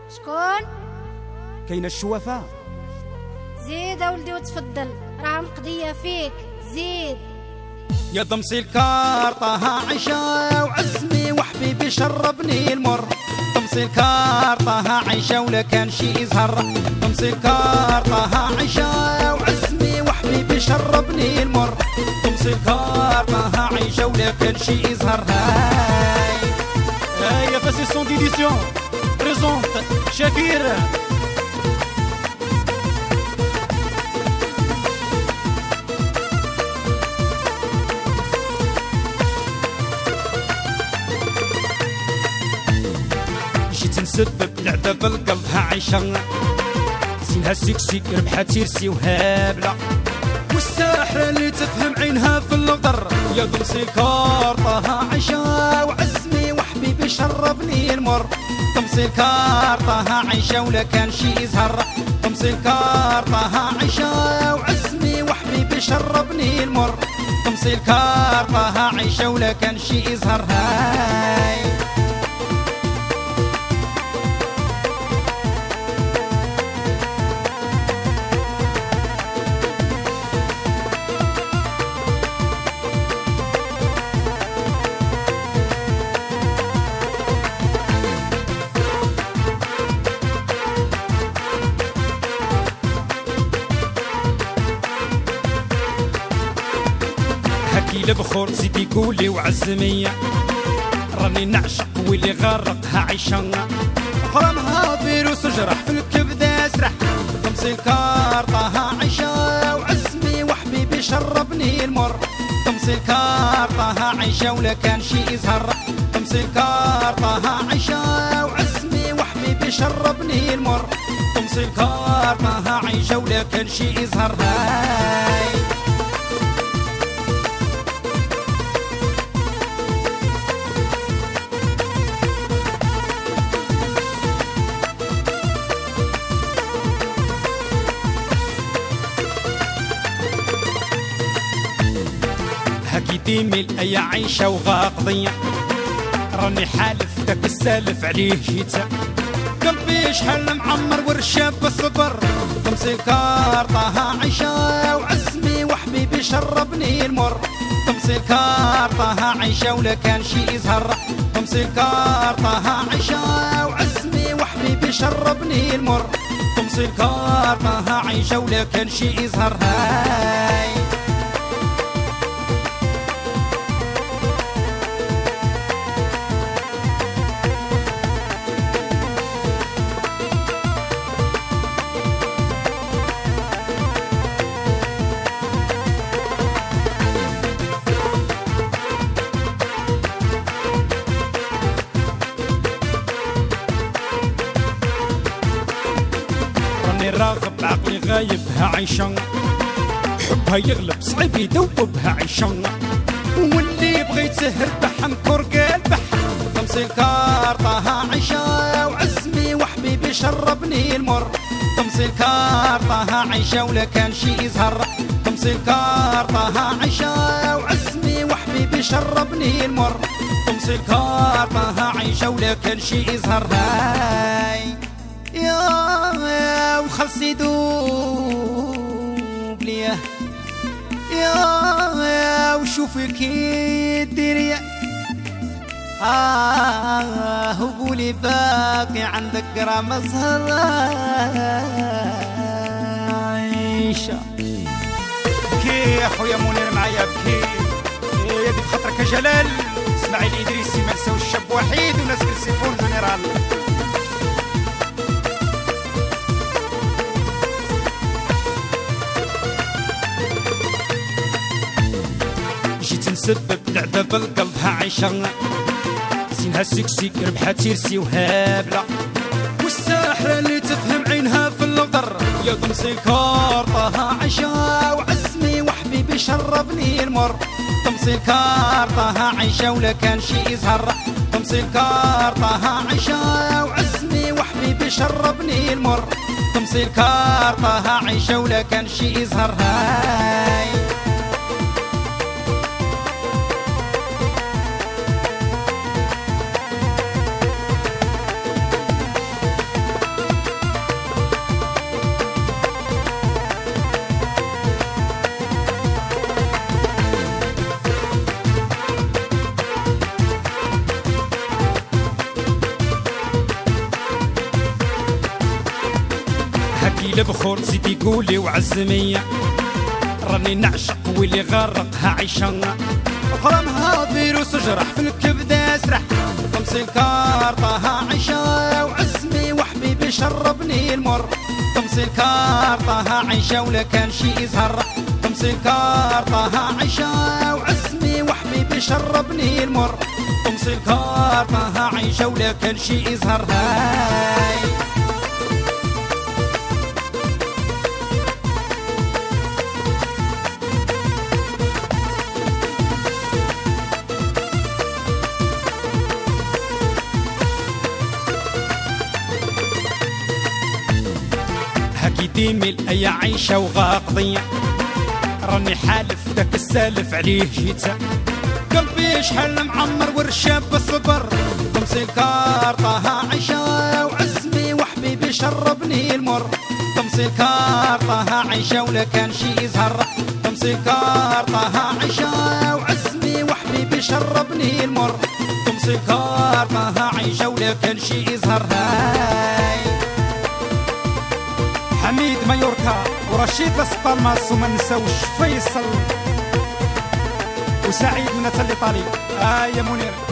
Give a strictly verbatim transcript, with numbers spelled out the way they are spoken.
شكون؟ كاين الشوفاء. زيد اولدي وتفضل، راه مقضيه فيك، زيد. يا ضمسي الكار طه عيشة وعزمي وحبيبي شربني المر. ضمسي الكار طه عيشة ولا كان شي يزهر. ضمسي الكار طه عيشة وعزمي وحبيبي شربني المر. ضمسي الكار طه عيشة ولا كان شي يزهر. هاي هاي يا فاسي سون ديديسيون بريزونت شاكير. تنسبب لعبة بالقلب ها عيشة، سينها سيكسي ربحة تيرسي وهابلة، والساحرة اللي تفهم عينها في الغدر. يا ضمسي الكار طه عيشة وعزمي وحبيبي شربني المر. ضمسي الكار طه عيشة ولا كان شي يزهر. ضمسي الكار طه عيشة وعزمي وحبيبي شربني المر. ضمسي الكار طه عيشة ولا كان شي يزهر. هاي هكي لبخور زيدي قولي وعزمية، راني نعشق واللي غرقها عيشة. حرمها فيروس جرح في الكبد اسرح. ضمسي الكار طه عيشة وعزمي وحبيبي شربني المر. ضمسي الكار طه عيشة ولا كان شي يزهر. ضمسي الكار طه عيشة وعزمي وحبيبي شربني المر. ضمسي الكار طه عيشة ولا كان شي يزهر. هاي هاكي ديمي الأيا عيشة وغاقضية، راني حالف داك السالف عليه جيتا. قلبي شحال معمر ورشاب بالصبر. ضمسي الكار طه عيشة وعزمي وحبيبي شربني المر. ضمسي الكار طه عيشة ولا كان شي يزهر. ضمسي الكار طه عيشة وعزمي وحبيبي شربني المر. ضمسي الكار طه عيشة ولا كان شي يزهر. هاي راغب عقلي غايب ها عيشة، حبها يغلب صعيب يدوبها عيشة، واللي بغيت سهر بحن كرقال بحن. ضمسي الكار طه عيشة وعزمي وحبيبي شربني المر. ضمسي الكار طه عيشة ولا كان شي يزهر. ضمسي الكار طه عيشة وعزمي وحبيبي شربني المر. ضمسي الكار طه عيشة ولا كان شي يزهر. هاي يا وخلصي دوب ليه يا وشوفي كي ديري. آه وقولي باقي عندك قرام أزهر عيشة. بكي يا خويا منير معايا بكي يا دي بخاطرك يا جلال. اسماعيل إدريسي مرسى والشاب وحيد وناس كرسيفون جنرال. تنسبب لعبة بالقلب ها عيشة، سينها سيكسي ربحة تيرسي وهابلة، والساحرة اللي تفهم عينها في الغدر. يا ضمسي الكار طه عيشة وعزمي وحبيبي شربني المر. ضمسي الكار طه عيشة ولا كان شي يزهر. ضمسي الكار طه عيشة وعزمي وحبيبي شربني المر. ضمسي الكار طه عيشة ولا كان شي يزهر. هاي البخور زيدي قولي وعزمية راني نعشق واللي غرقها عيشة غرامها فيروس جرح في الكبدة اسرح طمسي الكارطة عيشة وعزمي وحبيبي شربني المر طمسي الكارطة عيشة ولا كان شي يزهر طمسي الكارطة عيشة وعزمي وحبيبي شربني المر طمسي الكارطة عيشة ولا كان شي يزهر هاي هاكي ديمي الأي عيشة وغاقضية راني حالف داك السالف عليه جيتا قلبي شحال معمر والرشاب بالصبر طمسي الكارطة عيشة وعزمي وحبيبي شربني المر طمسي الكارطة عيشة ولا كان شي يزهر طمسي الكارطة عيشة وعزمي وحبيبي شربني المر طمسي الكارطة عيشة ولا كان شي يزهر هاي حميد مايوركا ورشيد لاس بالماس وما نساوش فيصل وسعيد من الايطالي. آه يا منير.